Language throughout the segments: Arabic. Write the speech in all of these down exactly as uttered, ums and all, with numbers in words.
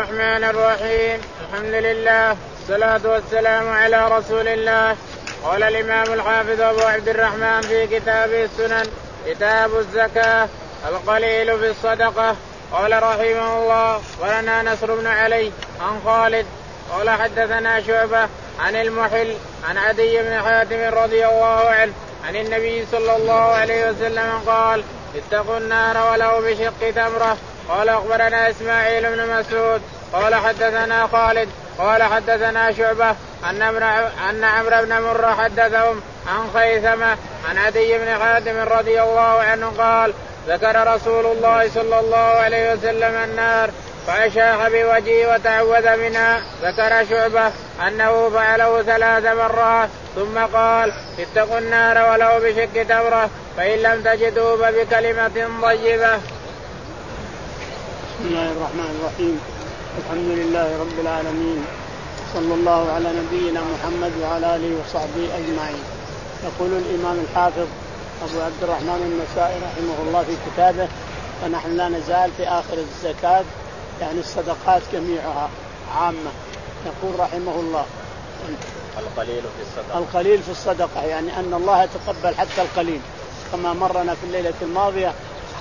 الرحمن الرحيم. الحمد لله والصلاة والسلام على رسول الله. قال الإمام الحافظ أبو عبد الرحمن في كتابه السنن كتاب الزكاة القليل في الصدقة. قال رحمه الله ولنا نصر بن علي عن خالد قال حدثنا شعبة عن المحل عن عدي بن حاتم رضي الله عنه عن النبي صلى الله عليه وسلم قال اتقوا النار ولو بشق تمرة. قال أخبرنا إسماعيل بن مسعود قال حدثنا خالد قال حدثنا شعبة أن عمرو بن مرة حدثهم عن خيثمة عن عدي بن حاتم رضي الله عنه قال ذكر رسول الله صلى الله عليه وسلم النار فأشاح بوجهه وتعوذ منها. ذكر شعبة أنه فعله ثلاث مرات ثم قال اتقوا النار ولو بشق تمرة فإن لم تجدوا فبكلمة طيبة. بسم الله الرحمن الرحيم. الحمد لله رب العالمين صلى الله على نبينا محمد وعلى آله وصحبه أجمعين. يقول الإمام الحافظ أبو عبد الرحمن النسائي رحمه الله في كتابه ونحن لا نزال في آخر الزكاة يعني الصدقات جميعها عامة. يقول رحمه الله القليل في الصدقة القليل في الصدقة يعني أن الله يتقبل حتى القليل كما مرنا في الليلة الماضية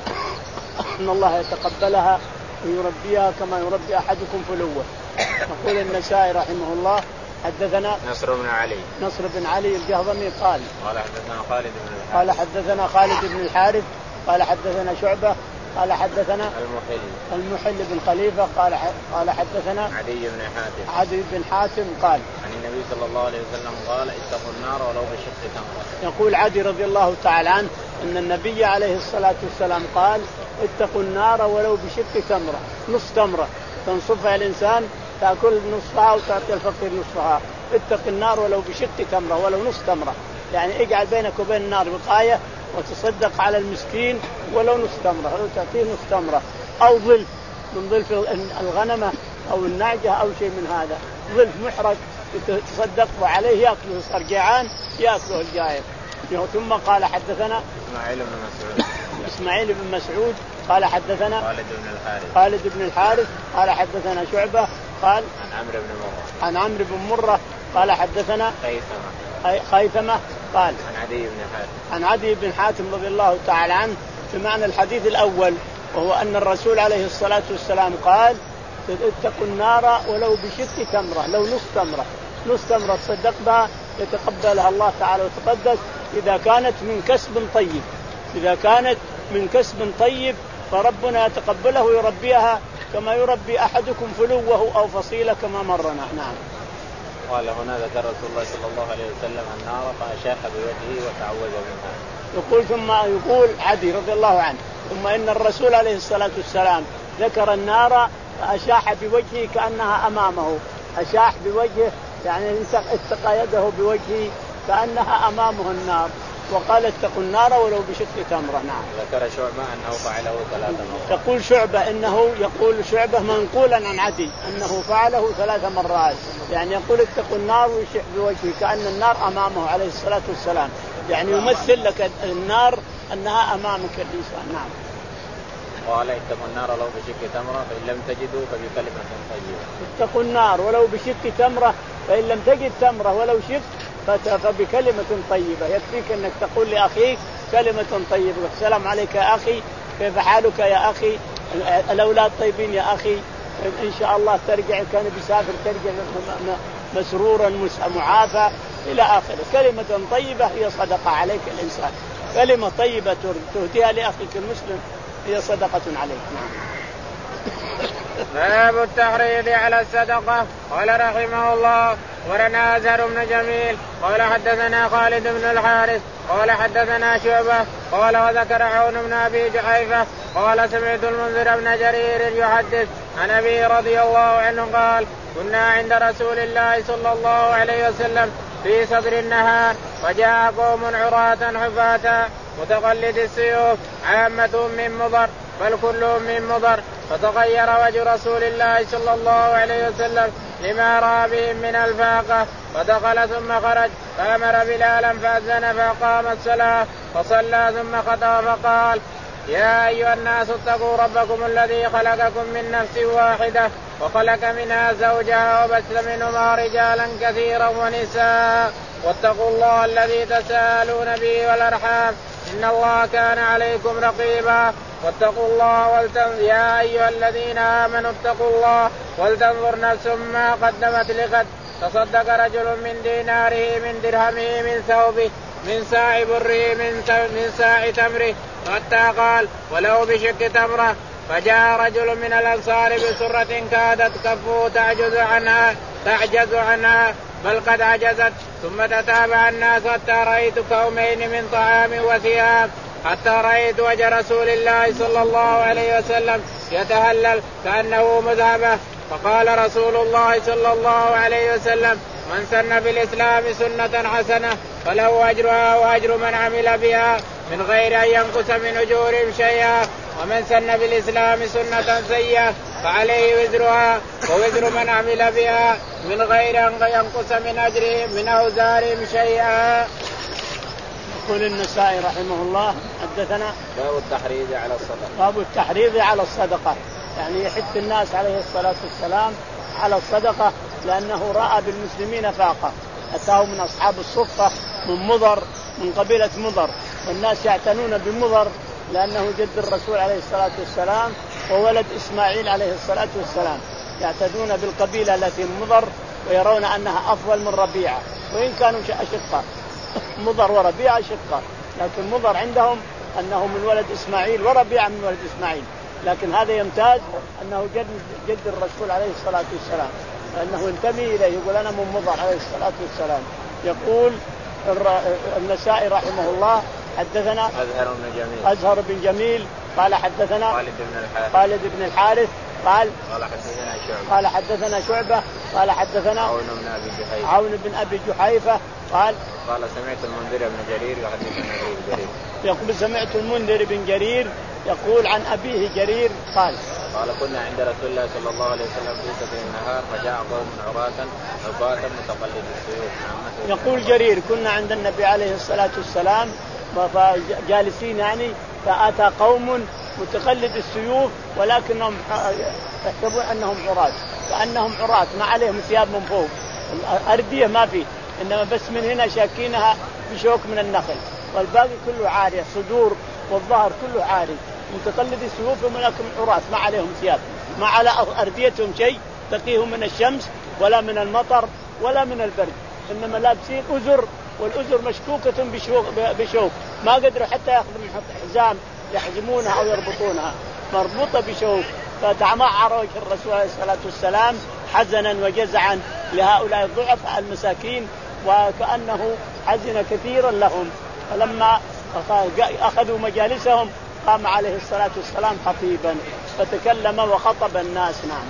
أن الله يتقبلها ويربيها كما يربي أحدكم فلوه. يقول النسائي رحمه الله حدثنا نصر بن علي نصر بن علي الجهضمي قال قال حدثنا خالد بن الحارث قال حدثنا خالد بن الحارث قال حدثنا شعبة قال حدثنا المحل المحل بن خليفة قال قال حدثنا عدي بن حاتم عدي بن حاتم قال عن النبي صلى الله عليه وسلم قال اتقوا النار ولو بشق تمرة. يقول عدي رضي الله تعالى عنه أن النبي عليه الصلاة والسلام قال اتقوا النار ولو بشق تمرة نصف تمرة تنصفها الإنسان تأكل نصفها وتعطي الفقير نصفها. اتق النار ولو بشق تمرة ولو نصف تمرة يعني اجعل بينك وبين النار وقاية وتصدق على المسكين ولو نصف تمرة ولو تعطيه نصف تمرة أو ظلف من ظلف الغنمة أو النعجة أو شيء من هذا ظلف محرق تصدق وعليه يأكله صار جيعان يأكله الجائع. ثم قال حدثنا إسماعيل بن مسعود إسماعيل بن مسعود قال حدثنا خالد بن الحارث خالد بن الحارث قال حدثنا شعبة قال عن عمرو بن مرة عن عمرو بن مرة قال حدثنا خيثمة خيثمة قال عن عدي بن حاتم عن عدي بن حاتم رضي الله تعالى عنه بمعنى الحديث الأول وهو أن الرسول عليه الصلاة والسلام قال اتقوا النار ولو بشق تمرة لو نصف تمرة نصف تمرة تصدق بها يتقبلها الله تعالى وتقدس إذا كانت من كسب طيب إذا كانت من كسب طيب فربنا يتقبله ويربيها كما يربي أحدكم فلوه أو فصيلة كما مرنا. نعم. قال هنا ذكر رسول الله صلى الله عليه وسلم النار فأشاح بوجهه وتعوذ منها. يقول ثم يقول عدي رضي الله عنه ثم إن الرسول عليه الصلاة والسلام ذكر النار فأشاح بوجهه كأنها أمامه. أشاح بوجهه يعني اتقى يده بوجهه كأنها أمامه النار وقال اتقوا النار ولو بشق تمرة. نعم. ذكر شعبة أنه فعله ثلاث مرات. يقول شعبة إنه يقول شعبة منقولا عن عدي أنه فعله ثلاث مرات يعني يقول اتقوا النار ويشح بوجهه كأن النار أمامه عليه الصلاة والسلام يعني يمثل لك النار أنها أمامك الإنسان. نعم. قال اتقوا النار ولو بشق تمرة فإن لم تجدوا فبكلمة طيبة. اتقوا النار ولو بشق تمرة فإن لم تجد تمرة ولو شق فبكلمة طيبة. يكفيك أنك تقول لأخيك كلمة طيبة السلام عليك يا أخي كيف حالك يا أخي الأولاد طيبين يا أخي إن شاء الله ترجع كان بيسافر ترجع مسرورا معافى إلى آخره. كلمة طيبة هي صدقة عليك الإنسان. كلمة طيبة تهديها لأخيك المسلم هي صدقة عليك. نعم. باب التحريض على الصدقة. قال رحمه الله ورنا أزهر بن جميل قال حدثنا خالد بن الحارث قال حدثنا شعبة قال وذكر عون بن أبي جحيفة قال سمعت المنذر بن جرير يحدث عن أبي رضي الله عنه قال كنا عند رسول الله صلى الله عليه وسلم في صدر النهار وجاء قوم عراة حفاة متقلد السيوف عامة من مضر بل كلهم من مضر فتغير وجه رسول الله صلى الله عليه وسلم لما رأى بهم من الفاقة فدخل ثم خرج فأمر بلالا فأذن فقام الصلاة فصلى ثم خطب فقال يا أيها الناس اتقوا ربكم الذي خلقكم من نفس واحدة وخلق منها زوجها وبث منهما رجالا كثيرا ونساء واتقوا الله الذي تساءلون به والأرحام إن الله كان عليكم رقيبا واتقوا الله ولتنظر يا أيها الذين آمنوا اتقوا الله ولتنظر نفس ما قدمت لغد تصدق رجل من ديناره من درهمه من ثوبه من ساع بره من, من ساع تمره حتى قال ولو بشق تمره. فجاء رجل من الأنصار بسرة كادت كفه تعجز عنها تعجز عنها بل قد عجزت ثم تتابع الناس حتى رأيت كومين من طعام وثياب حتى رأيت وجه رسول الله صلى الله عليه وسلم يتهلل كأنه مذهبة. فقال رسول الله صلى الله عليه وسلم من سن بالإسلام سنة حسنة فله أجرها وأجر من عمل بها من غير أن ينقص من أجورهم شيئا ومن سن بالإسلام سنة سيئة فعليه وزرها ووزر من عمل بها من غير أن ينقص من أجرهم من أوزارهم شيئا. يقول النسائي رحمه الله حدثنا باب التحريض على الصدقة باب التحريض على الصدقة يعني يحث الناس عليه الصلاة والسلام على الصدقة لأنه رأى بالمسلمين فاقة أتاه من أصحاب الصفة من مضر من قبيلة مضر والناس يعتنون بمضر لأنه جد الرسول عليه الصلاة والسلام وولد إسماعيل عليه الصلاة والسلام يعتدون بالقبيلة التي مضر ويرون أنها أفضل من ربيعة وإن كانوا أشقاء مضر وربيعة أشقاء لكن مضر عندهم أنه من ولد إسماعيل وربيعة من ولد إسماعيل لكن هذا يمتاز أنه جد, جد الرسول عليه الصلاة والسلام لأنه انتمي إليه يقول أنا من مضر عليه الصلاة والسلام. يقول النسائي رحمه الله حدثنا أزهر بن جميل أزهر بن جميل قال حدثنا خالد بن الحارث خالد بن الحارث قال قال حدثنا شعبة قال حدثنا شعبة قال حدثنا عون بن أبي جحيفة عون بن أبي جحيفة قال قال سمعت المنذر بن جرير يحدثنا أبي جرير يقول سمعت المنذر بن جرير يقول عن أبيه جرير قال قال كنا عند رسول الله صلى الله عليه وسلم في سفر النهار فجاء قوم عراة عباة متقلد السيوف. يقول جرير كنا عند النبي عليه الصلاة والسلام جالسين يعني فأتى قوم متقلد السيوف ولكنهم يحسبون أنهم عراة كأنهم عراة ما عليهم ثياب من فوق أردية ما فيه إنما بس من هنا شاكينها بشوك من النخل والباقي كله عاري الصدور والظهر كله عاري متقلد السيوف ولكن عراة ما عليهم ثياب ما على أرديتهم شيء تقيهم من الشمس ولا من المطر ولا من البرد إنما لابسين أزر والأزر مشكوكة بشوك, بشوك ما قدروا حتى يأخذوا من حزام يحزمونها أو يربطونها مربوطة بشوك. فتعمعر وجه الرسول عليه الصلاة والسلام حزنا وجزعا لهؤلاء الضعفاء المساكين وكأنه حزن كثيرا لهم. فلما أخذوا مجالسهم قام عليه الصلاة والسلام خطيبا فتكلم وخطب الناس. نعم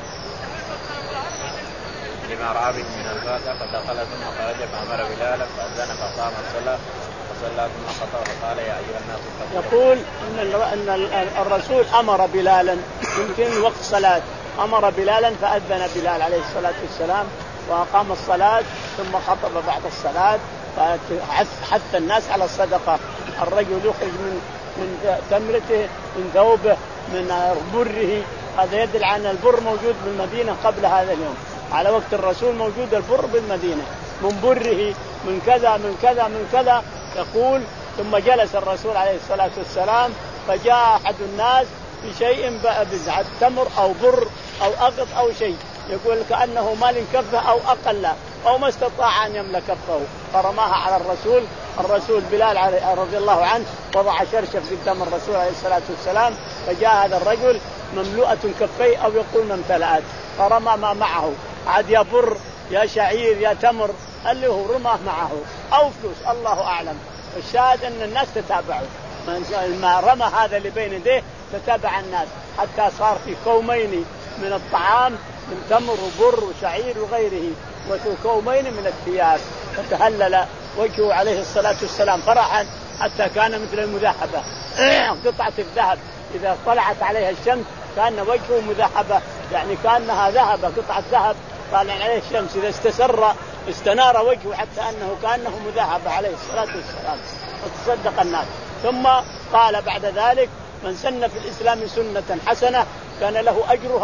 لما رأى به من الفاتحة فدخل ثم خرج فأمر بلالا فأذن فقام الصلاة فصلى ثم خطب فقال يا أيها الناس يقول إن الرسول أمر بلالا يمكن وقت صلاة أمر بلالا فأذن بلال عليه الصلاة والسلام وأقام الصلاة ثم خطب بعد الصلاة فحث الناس على الصدقة. الرجل يخرج من من تمرته من ثوبه من بره هذا يدل على البر موجود بالمدينة قبل هذا اليوم على وقت الرسول موجود البر بالمدينة من بره من كذا من كذا من كذا. يقول ثم جلس الرسول عليه الصلاة والسلام فجاء أحد الناس بشيء بزعة تمر أو بر أو أقط أو شيء يقول كأنه مال كفه أو أقل أو ما استطاع أن يملك كفه فرماها على الرسول. الرسول بلال رضي الله عنه وضع شرشف قدام الرسول عليه الصلاة والسلام فجاء هذا الرجل مملوءة كفيه أو يقول ممتلئات فرمى ما معه عاد يا بر يا شعير يا تمر اللي هو رماه معه أو فلوس الله أعلم. الشاهد أن الناس تتابعوا ما رمى هذا اللي بين يديه تتابع الناس حتى صار في كومين من الطعام من تمر وبر وشعير وغيره وكومين من الثياب فتهلل وجهه عليه الصلاة والسلام فرحا حتى كان مثل المذهبة قطعة الذهب إذا طلعت عليها الشمس كان وجهه مذهبة يعني كأنها ذهب قطعة ذهب طالع عليه الشمس إذا استسر استنار وجهه حتى أنه كأنه مذهب عليه الصلاة والسلام وتصدق الناس. ثم قال بعد ذلك من سن في الإسلام سنة حسنة كان له أجرها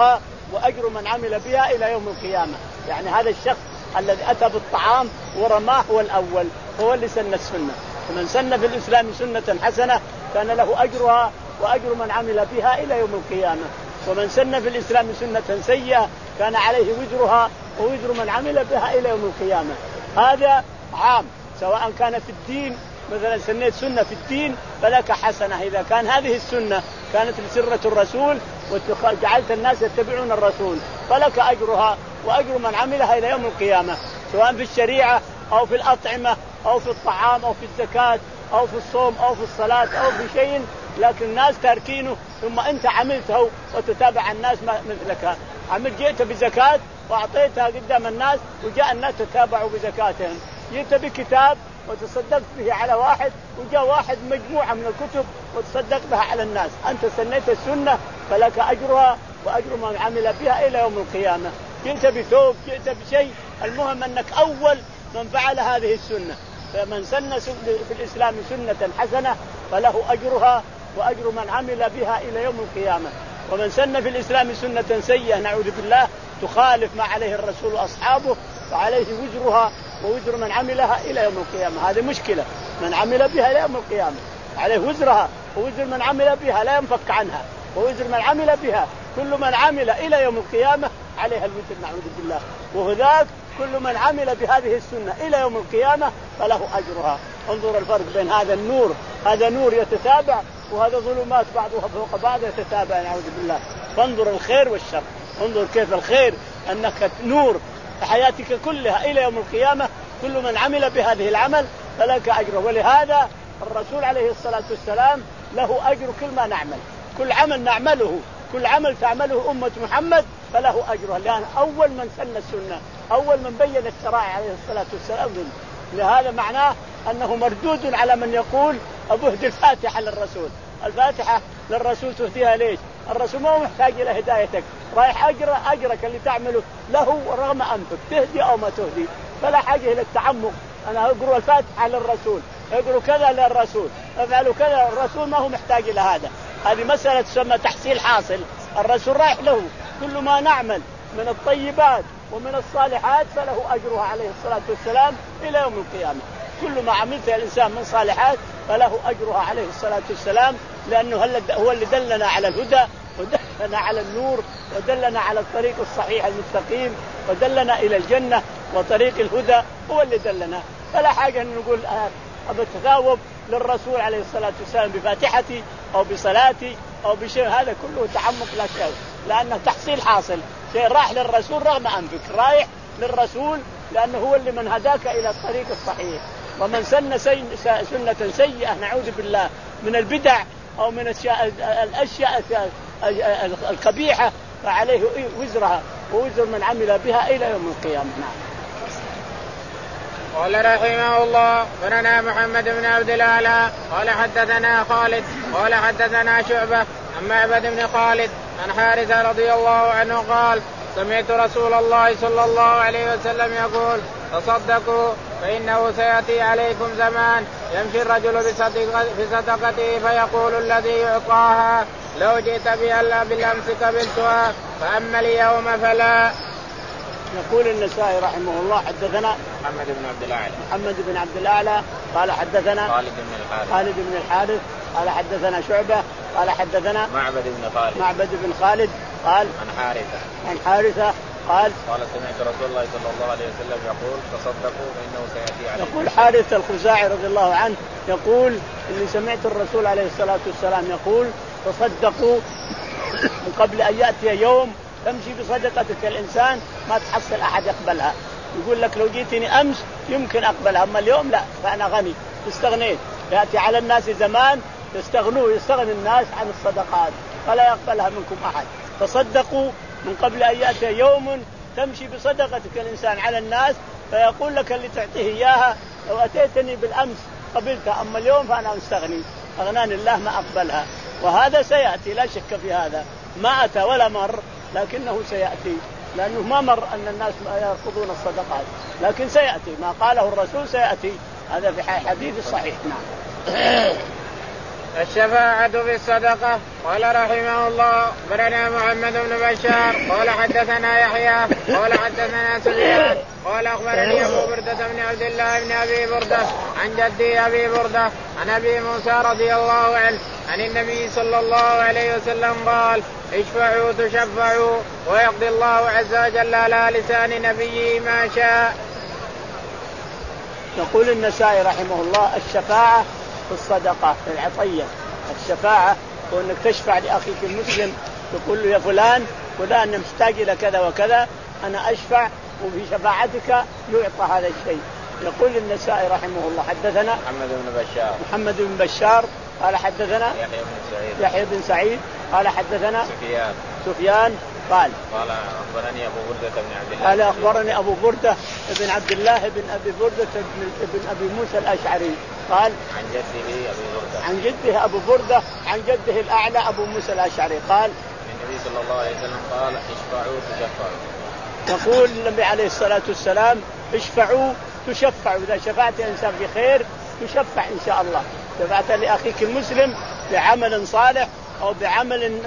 وأجر من عمل بها إلى يوم القيامة. يعني هذا الشخص الذي أتى بالطعام ورماه هو الأول، هو اللي سن السنة. ومن سن في الإسلام سنة حسنة كان له أجرها وأجر من عمل بها إلى يوم القيامة. ومن سن في الإسلام سنة سيئة كان عليه وزرها ووزر من عمل بها إلى يوم القيامة. هذا عام، سواء كان في الدين، مثلا سنيت سنة في الدين فلك حسنة إذا كان هذه السنة كانت لسرة الرسول وجعلت الناس يتبعون الرسول فلك أجرها وأجر من عملها إلى يوم القيامة، سواء في الشريعة أو في الأطعمة أو في الطعام أو في الزكاة أو في الصوم أو في الصلاة أو في شيء، لكن الناس تاركينه ثم أنت عملته وتتابع الناس مثلك. عمل جئت بزكاة وأعطيتها قدام الناس وجاء الناس تتابعوا بزكاتهم، جئت بكتاب وتصدقت به على واحد وجاء واحد مجموعة من الكتب وتصدق بها على الناس، أنت سنيت السنة فلك أجرها وأجر من عمل بها إلى يوم القيامة. جئت بثوب، جئت بشيء، المهم أنك أول من فعل هذه السنة. فمن سن في الإسلام سنة حسنة فله أجرها وأجر من عمل بها إلى يوم القيامة. ومن سن في الإسلام سنة سيئة نعوذ بالله تخالف ما عليه الرسول وأصحابه فعليه وزرها ووزر من عملها إلى يوم القيامة. هذه مشكلة، من عمل بها إلى يوم القيامة عليه وزرها ووزر من عمل بها لا ينفك عنها، ووزر من عمل بها كل من عمل إلى يوم القيامة عليها الوزر نعوذ بالله. وهذاك كل من عمل بهذه السنة إلى يوم القيامة فله أجرها. انظر الفرق بين هذا النور، هذا نور يتتابع، وهذا ظلمات بعضها فوق بعض يتتابع نعوذ بالله. فانظر الخير والشر، انظر كيف الخير أنك نور حياتك كلها إلى يوم القيامة، كل من عمل بهذه العمل فلك أجره. ولهذا الرسول عليه الصلاة والسلام له أجر كل ما نعمل، كل عمل نعمله، كل عمل تعمله أمة محمد فله أجره، لأن أول من سن السنة، أول من بين الشرائع عليه الصلاة والسلام. لهذا معناه أنه مردود على من يقول أبهد الفاتحة للرسول. الفاتحة للرسول تهديها ليش؟ الرسول ما هو محتاج إلى هدايتك، رايح أجر أجرك اللي تعمله له رغم أنفك، تهدي أو ما تهدي، فلا حاجة إلى التعمق. أنا أقرأ الفاتحة للرسول، أقرأ كذا للرسول، أفعل كذا، الرسول ما هو محتاج إلى هذا. هذه مسألة تسمى تحصيل حاصل، الرسول رايح له كل ما نعمل من الطيبات ومن الصالحات فله أجرها عليه الصلاة والسلام إلى يوم القيامة. كل ما عملته الإنسان من صالحات فله أجرها عليه الصلاة والسلام، لأنه هو اللي دلنا على الهدى ودلنا على النور ودلنا على الطريق الصحيح المستقيم ودلنا إلى الجنة وطريق الهدى، هو اللي دلنا. فلا حاجة أن نقول أبى التثاوب للرسول عليه الصلاة والسلام بفاتحتي أو بصلاتي أو بشيء، هذا كله تعمق لا شيء، لأنه تحصيل حاصل، شيء راح للرسول رغم أنفك، رايح للرسول لأنه هو اللي من هداك إلى الطريق الصحيح. ومن سن سنة سيئة نعوذ بالله من البدع أو من الأشياء القبيحة فعليه وزرها ووزر من عمل بها إلى يوم القيامة. قال رحمه الله بننا محمد بن عبد الأعلى قال حدثنا خالد قال حدثنا شعبة عن معبد بن خالد عن حارثة رضي الله عنه قال سمعت رسول الله صلى الله عليه وسلم يقول تصدقوا فإنه سيأتي عليكم زمان يمشي الرجل بصدقته فيقول الذي يعطاها لو جئت بها بالأمس قبلتها فأما اليوم فلا. يقول النسائي رحمه الله حدثنا محمد بن عبد الأعلى محمد بن عبد الأعلى قال حدثنا خالد بن الحارث خالد بن الحارث قال حدثنا شعبة قال حدثنا معبد بن خالد معبد بن خالد قال عن حارثة عن حارثة قال قال سمعت رسول الله صلى الله عليه وسلم يقول تصدقوا فإنه سيأتي عليكم. يقول حارثة الخزاعي رضي الله عنه يقول إني سمعت الرسول عليه الصلاة والسلام يقول تصدقوا من قبل أن يأتي يوم تمشي بصدقتك الإنسان ما تحصل أحد يقبلها، يقول لك لو جيتني أمس يمكن أقبلها أما اليوم لا فأنا غني استغنيت. يأتي على الناس زمان يستغنوا يستغني الناس عن الصدقات فلا يقبلها منكم أحد. تصدقوا من قبل أن يأتي يوم تمشي بصدقتك الإنسان على الناس فيقول لك اللي تعطيه إياها لو أتيتني بالأمس قبلتها أما اليوم فأنا مستغني أغناني الله ما أقبلها. وهذا سيأتي لا شك في هذا، ما أتى ولا مر لكنه سيأتي، لأنه ما مر أن الناس يرفضون الصدقات لكن سيأتي ما قاله الرسول سيأتي، هذا في حديث صحيح. نعم. الشفاعة في الصدقة. قال رحمه الله أخبرنا محمد بن بشار قال حدثنا يحيى قال حدثنا سفيان قال أخبرني أبو بردة بن عبد الله بن أبي بردة عن جدي أبي بردة عن أبي موسى رضي الله عنه عن النبي صلى الله عليه وسلم قال اشفعوا تشفعوا ويقضي الله عز وجل على لسان نبيه ما شاء. يقول النسائي رحمه الله الشفاعة في الصدقة في العطية. الشفاعة هو أنك تشفع لأخيك المسلم تقول له يا فلان فلان محتاج إلى كذا وكذا أنا أشفع وبشفاعتك يعطى هذا الشيء. يقول النسائي رحمه الله حدثنا محمد بن بشار محمد بن بشار قال حدثنا يحيى بن سعيد يحيى بن سعيد قال حدثنا سفيان سفيان قال قال أخبرني أبو بردة بن عبد الله قال أخبرني أبو بردة بن عبد الله بن أبي بردة بن أبي موسى الأشعري قال عن جده أبي بردة عن جده أبو بردة عن جده الأعلى أبو موسى الأشعري قال النبي صلى الله عليه وسلم قال اشفعوا تشفعوا. يقول النبي عليه الصلاة والسلام اشفعوا تشفعوا. إذا شفعت إنسان بخير تشفع إن شاء الله. شفعت لأخيك المسلم بعمل صالح أو بعمل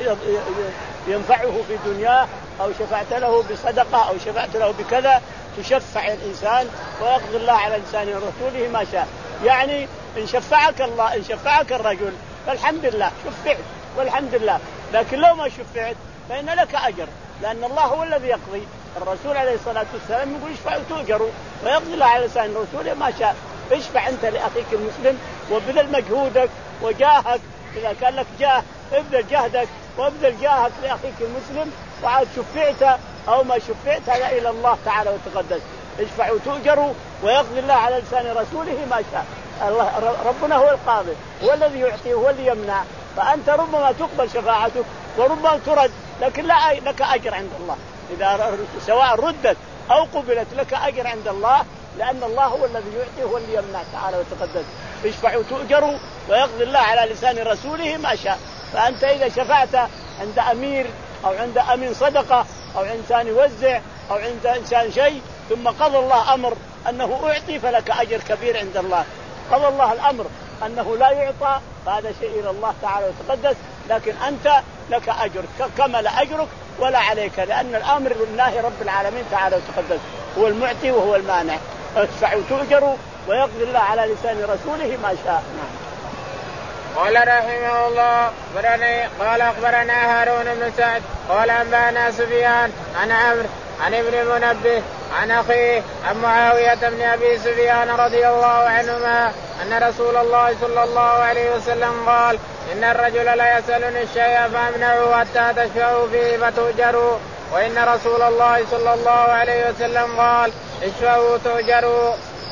ينفعه في دنياه أو شفعت له بصدقة أو شفعت له بكذا تشفع الإنسان ويقضي الله على لسان رسوله ما شاء. يعني إن شفعك الله إن شفعك الرجل فالحمد لله شفعت والحمد لله. لكن لو ما شفعت فإن لك أجر لأن الله هو الذي يقضي. الرسول عليه الصلاة والسلام يقول اشفعوا تؤجروا ويقضي الله على لسان رسوله ما شاء. اشفع أنت لأخيك المسلم وبذل مجهودك وجاهك. إذا كان لك جاه ابذل جهدك وابذل جاهك لأخيك المسلم وعاد شفعت أو ما شفعت هذا إلى الله تعالى وتقدس. اشفعوا تؤجروا ويقضي الله على لسان رسوله ما شاء. الله ربنا هو القاضي هو الذي يعطي هو الذي يمنع. فأنت ربما تقبل شفاعتك وربما ترد لكن لا لك أجر عند الله. إذا سواء ردت أو قبلت لك أجر عند الله لأن الله هو الذي يعطي هو الذي يمنع تعالى وتقدس. اشفعوا تؤجروا ويقضي الله على لسان رسوله ما شاء. فأنت إذا شفعت عند أمير أو عند أمين صدقة أو عند إنسان يوزع أو عند إنسان شيء ثم قضى الله أمر أنه أعطي فلك أجر كبير عند الله. قضى الله الأمر أنه لا يعطى فهذا شيء إلى الله تعالى وتقدس. لكن أنت لك أجر كمل أجرك ولا عليك لأن الأمر لله رب العالمين تعالى وتقدس هو المعطي وهو المانع. ادفعوا تؤجروا ويقضي الله على لسان رسوله ما شاء. قال رحمه الله قال أخبرنا هارون بن سعد قال أنبأنا سفيان عن عمرو عن ابن منبه عن أخيه عن معاوية بن أبي سفيان رضي الله عنهما أن رسول الله صلى الله عليه وسلم قال إن الرجل لا يسألني الشيء فأمنعه حتى تشفعوا فيه فتؤجروا وإن رسول الله صلى الله عليه وسلم قال اشفعوا تؤجروا.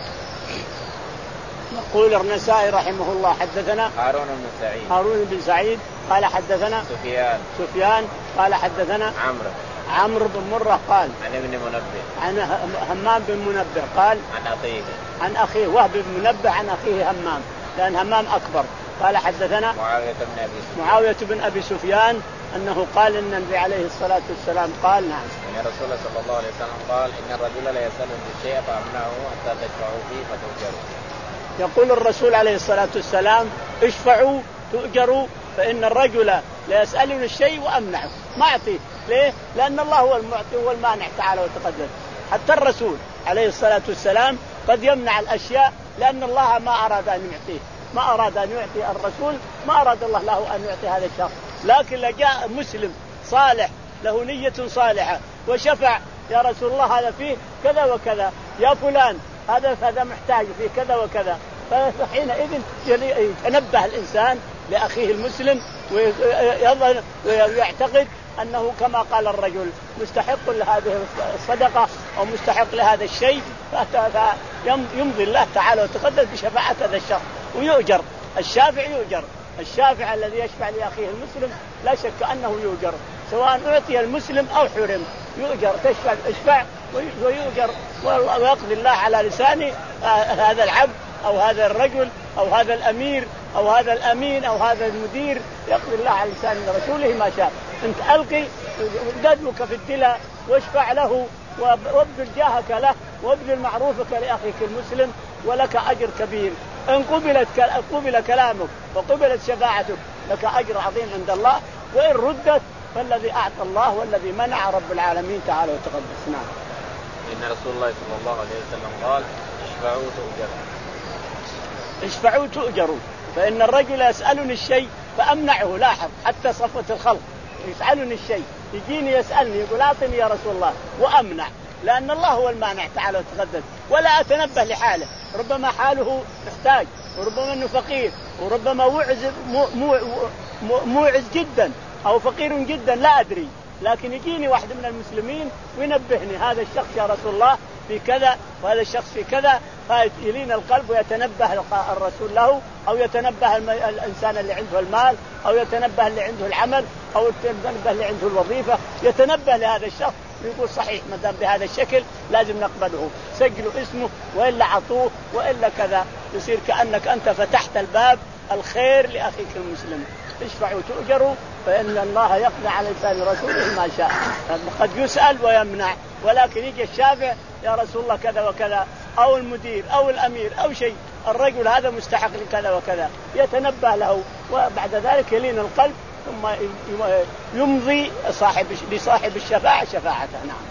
يقول النسائي رحمه الله حدثنا هارون بن سعيد هارون بن سعيد قال حدثنا سفيان سفيان قال حدثنا عمرو عمرو بن مرة قال عن ابن منبه عن همام بن منبه قال عن أخيه عن أخيه وهب بن منبه عن أخيه همام لأن همام أكبر. قال حدثنا معاوية بن أبي سفيان معاوية بن أبي سفيان أنه قال إن النبي عليه الصلاة والسلام قال نعم إن الرسول صلى الله عليه وسلم قال إن الرجل لا يسألني الشيء فأمنعه حتى تشفعوا فيه فتؤجروا. يقول الرسول عليه الصلاة والسلام اشفعوا تؤجروا فإن الرجل لا يسألني الشيء وأمنعه ما أعطيه. ليه؟ لأن الله هو المعطي والمانع تعالى وتقدم. حتى الرسول عليه الصلاة والسلام قد يمنع الأشياء لأن الله ما أراد أن يعطيه ما أراد أن يعطي الرسول ما أراد الله له أن يعطي هذا الشخص. لكن لجاء مسلم صالح له نية صالحة وشفع يا رسول الله هذا فيه كذا وكذا يا فلان هذا هذا محتاج فيه كذا وكذا. فحينئذ يتنبه الإنسان لأخيه المسلم ويعتقد أنه كما قال الرجل مستحق لهذه الصدقة أو مستحق لهذا الشيء فيمضي الله تعالى وتقدس بشفاعة هذا الشخص ويؤجر. الشافع يؤجر. الشافع الذي يشفع لأخيه المسلم لا شك أنه يؤجر سواء أعطي المسلم أو حرم يؤجر. تشفع اشفع ويؤجر ويقضي الله على لسان هذا العبد أو هذا الرجل أو هذا الأمير أو هذا الأمين أو هذا المدير يقضي الله على لسان رسوله ما شاء. أنت ألقي قدمك في الدلة واشفع له وابذل جاهك له وابذل معروفك لأخيك المسلم ولك أجر كبير. إن قبلت قبل كلامك وقبلت شفاعتك لك أجر عظيم عند الله، وإن ردت فالذي أعطى الله والذي منع رب العالمين تعالى وتقدس. نعم. إن رسول الله صلى الله عليه وسلم قال اشفعوا تؤجروا. اشفعوا تؤجروا. فإن الرجل يسألني الشيء فأمنعه، لاحظ حتى صفوة الخلق يسألني الشيء، يجيني يسألني يقول أعطني يا رسول الله وأمنع، لأن الله هو المانع تعالى وتقدس، ولا أتنبه لحاله، ربما حاله محتاج وربما أنه فقير وربما موعز موعز جدا أو فقير جدا لا أدري، لكن يجيني واحد من المسلمين وينبهني هذا الشخص يا رسول الله في كذا وهذا الشخص في كذا، فيلين القلب ويتنبه الرسول له، أو يتنبه الإنسان اللي عنده المال، أو يتنبه اللي عنده العمل، أو يتنبه اللي عنده الوظيفة، يتنبه لهذا الشخص ويقول صحيح ما دام بهذا الشكل لازم نقبله، سجلوا اسمه وإلا عطوه وإلا كذا، يصير كأنك أنت فتحت الباب الخير لأخيك المسلم. اشفعوا تؤجروا، فإن الله يقضي على لسان رسوله ما شاء. قد يسأل ويمنع، ولكن يجي الشافع يا رسول الله كذا وكذا، أو المدير أو الأمير أو شيء، الرجل هذا مستحق لكذا وكذا، يتنبه له، وبعد ذلك يلين القلب ثم يمضي صاحب لصاحب الشفاعة شفاعته. نعم.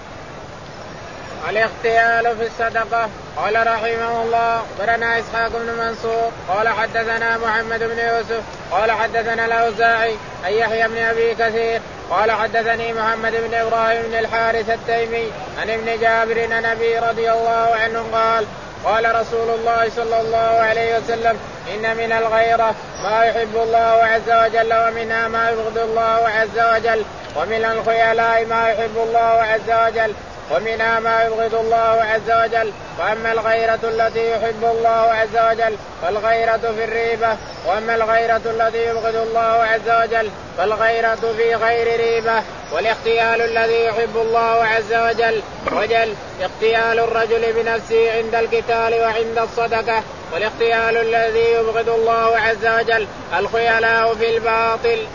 الاغتيال في الصدقة. قال رحمه الله أخبرنا إسحاق بن منصور قال حدثنا محمد بن يوسف قال حدثنا الأوزاعي عن يحيى بن أبي كثير قال حدثني محمد بن إبراهيم بن الحارث التيمي عن ابن جابر عن أبي رضي الله عنه قال قال رسول الله صلى الله عليه وسلم إن من الغيرة ما يحب الله عز وجل ومنها ما يبغض الله عز وجل، ومن الخيلاء ما يحب الله عز وجل ومنها ما يبغض الله عز وجل. وأما الغيرة التي يحب الله عز وجل فالغيرة في الريبة، وأما الغيرة التي يبغض الله عز وجل فالغيرة في غير ريبة. والاغتيال الذي يحب الله عز وجل وجل اغتيال الرجل بنفسه عند القتال وعند الصدقة، والاغتيال الذي يبغض الله عز وجل الخيلاء في الباطل.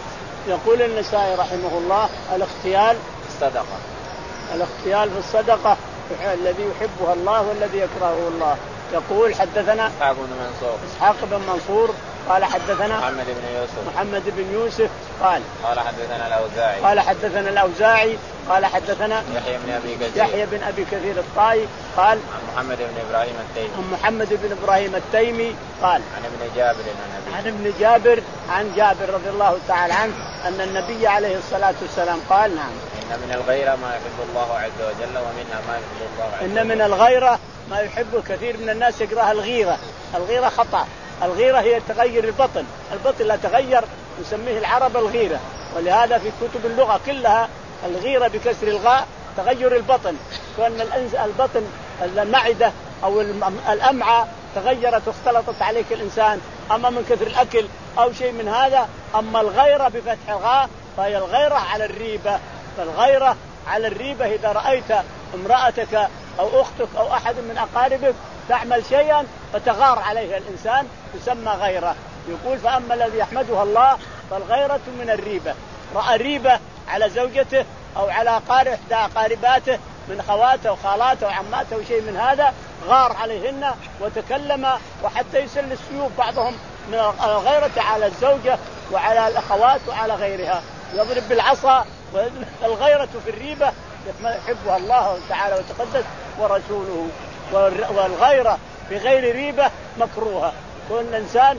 يقول النسائي رحمه الله الاغتيال الصدقة، الاغتيال في الصدقة الذي يحبها الله والذي يكرهه الله. يقول حدثنا إسحاق بن منصور إسحاق بن منصور قال حدثنا محمد بن يوسف محمد بن يوسف قال قال حدثنا الأوزاعي قال حدثنا الأوزاعي قال حدثنا يحيى بن أبي كثير يحيى بن أبي كثير الطائي قال عن محمد بن إبراهيم التيمي عن محمد بن إبراهيم التيمي قال عن ابن جابر عن, عن ابن جابر عن جابر رضي الله تعالى عنه أن النبي عليه الصلاة والسلام قال نعم إن من الغيرة ما يحب الله عز وجل ومنها ما يحب الله عز وجل. إن من الغيرة ما يحب كثير من الناس يقراها الغيرة. الغيرة خطأ، الغيرة هي تغير البطن، البطن لا تغير يسميه العرب الغيرة، ولهذا في كتب اللغة كلها الغيرة بكسر الغاء تغير البطن، كأن البطن المعدة أو الأمعاء تغيرت واختلطت عليك الإنسان أما من كثر الأكل أو شيء من هذا. أما الغيرة بفتح الغاء فهي الغيرة على الريبة، فالغيرة على الريبة إذا رأيت امرأتك أو أختك أو أحد من أقاربك تعمل شيئا فتغار عليها الإنسان تسمى غيرة. يقول فأما الذي يحمدها الله فالغيرة من الريبة، رأى ريبة على زوجته أو على قارئ إحدى قارباته من خواته وخالاته وعماته وشيء من هذا، غار عليهن وتكلم، وحتى يسل السيوف بعضهم من الغيرة على الزوجة وعلى الأخوات وعلى غيرها، يضرب بالعصا. والغيرة في الريبة يحبها الله تعالى وتقدس ورسوله، والغيرة في غير ريبة مكروهة. كل إنسان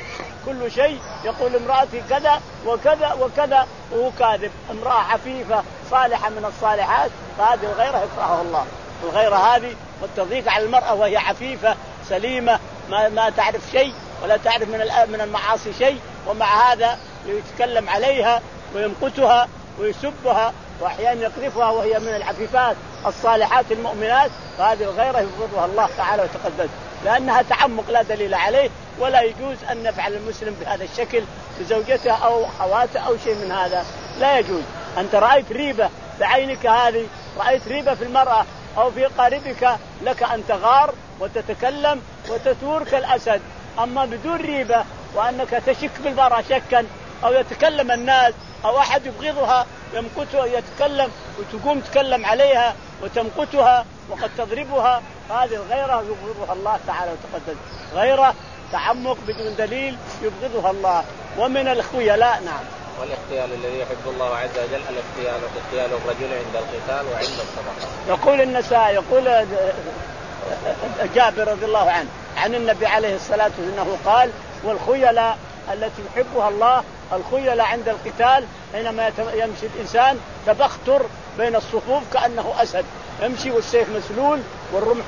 كل شيء يقول امرأتي كذا وكذا وكذا وهو كاذب، امرأة عفيفة صالحة من الصالحات فهذه الغيرة يكرهها الله. الغيرة هذه والتضييق على المرأة وهي عفيفة سليمة ما, ما تعرف شيء ولا تعرف من من المعاصي شيء، ومع هذا يتكلم عليها ويمقتها ويسبها وأحيانا يقذفها وهي من العفيفات الصالحات المؤمنات، فهذه الغيرة يبغضها الله تعالى وتقدس، لأنها تعمق لا دليل عليه، ولا يجوز أن نفعل المسلم بهذا الشكل بزوجته أو خواته أو شيء من هذا، لا يجوز. أنت رأيت ريبة بعينك هذه، رأيت ريبة في المرأة أو في قاربك، لك أن تغار وتتكلم وتثور كالأسد. أما بدون ريبة وأنك تشك بالمرأة شكا أو يتكلم الناس أو أحد يبغضها يمقتها يتكلم وتقوم تكلم عليها وتمقتها وقد تضربها، هذه الغيرة يبغضها الله تعالى وتقدس. غيرة تعمق بدون دليل يبغضها الله. ومن الخيلاء نعم. والاختيال الذي يحب الله عز وجل الاختيال اختيال الرجل عند القتال وعند الصدقة. يقول النسائي يقول جابر رضي الله عنه عن النبي عليه الصلاة والسلام أنه قال والخيلاء التي يحبها الله الخيلاء عند القتال حينما يمشي الإنسان تبختر بين الصفوف كأنه أسد يمشي والسيف مسلول والرمح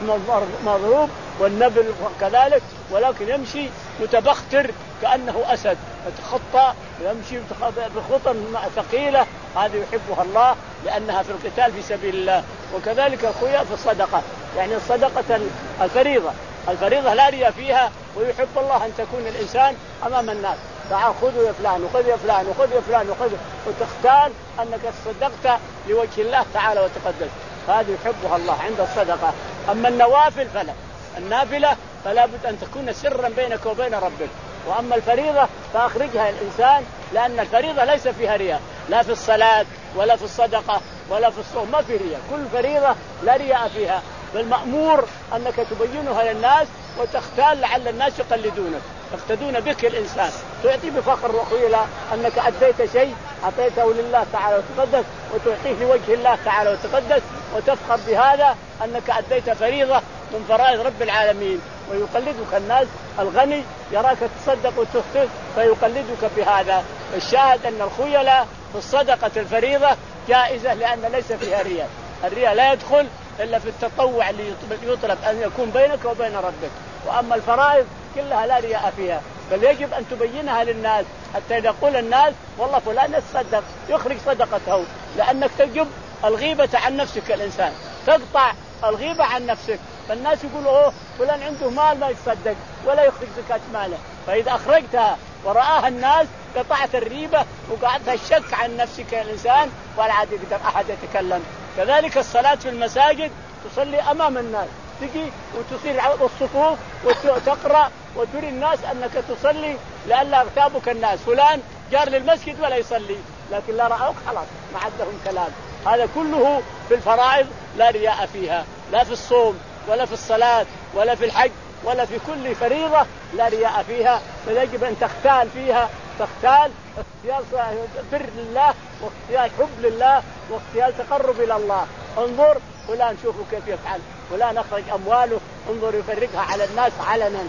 مضروب والنبل كذلك ولكن يمشي متبختر كأنه أسد يتخطى يمشي بخطى ثقيلة. هذه يحبها الله لأنها في القتال في سبيل الله. وكذلك الخيلاء في الصدقة يعني الصدقة الفريضة الفريضة لا رياء فيها ويحب الله أن تكون الإنسان أمام الناس تعال خذوا يا فلان وخذ يا فلان وخذ يا فلان وخذ وتختال أنك تصدقت لوجه الله تعالى وتقدس. هذه يحبها الله عند الصدقة. أما النوافل فلا النافلة فلا بد أن تكون سرا بينك وبين ربك. وأما الفريضة فأخرجها الإنسان لأن الفريضة ليس فيها رياء لا في الصلاة ولا في الصدقة ولا في الصوم ما في رياء. كل فريضة لا رياء فيها بل مأمور أنك تبينها للناس وتختال لعل الناس يقلدونك يقتدون بك. الإنسان تعطي بفخر وخيلة أنك أديت شيء أعطيته لله تعالى وتقدس وتعطيه لوجه الله تعالى وتقدس وتفخر بهذا أنك أديت فريضة من فرائض رب العالمين. ويقلدك الناس الغني يراك تصدق وتخطئ فيقلدك بهذا. الشاهد أن الخيلة في الصدقة الفريضة جائزة لأن ليس فيها رياء. الرياء لا يدخل إلا في التطوع اللي يطلب أن يكون بينك وبين ربك. وأما الفرائض كلها لا رياء فيها بل يجب أن تبينها للناس حتى إذا قول الناس والله فلان يتصدق يخرج صدقته. لأنك تجب الغيبة عن نفسك الإنسان تقطع الغيبة عن نفسك فالناس يقولوا أوه فلان عنده مال ما يتصدق ولا يخرج زكاة ماله. فإذا أخرجتها ورآها الناس قطعت الريبة وقعدت الشك عن نفسك الإنسان ولا عاد يقدر أحد يتكلم. كذلك الصلاة في المساجد تصلي أمام الناس تجي وتصير على الصفوف وتقرأ وتري الناس أنك تصلي لئلا يغتابك الناس. فلان جار للمسجد ولا يصلي لكن لا رأوك خلاص ما عندهم كلام. هذا كله في الفرائض لا رياء فيها لا في الصوم ولا في الصلاة ولا في الحج ولا في كل فريضة لا رياء فيها. فيجب أن تختال فيها تختال اختيار بر لله واختيار حب لله واختيار تقرب إلى الله. انظر فلان شوفوا كيف يفعل فلان أخرج أمواله انظر يفرقها على الناس علنا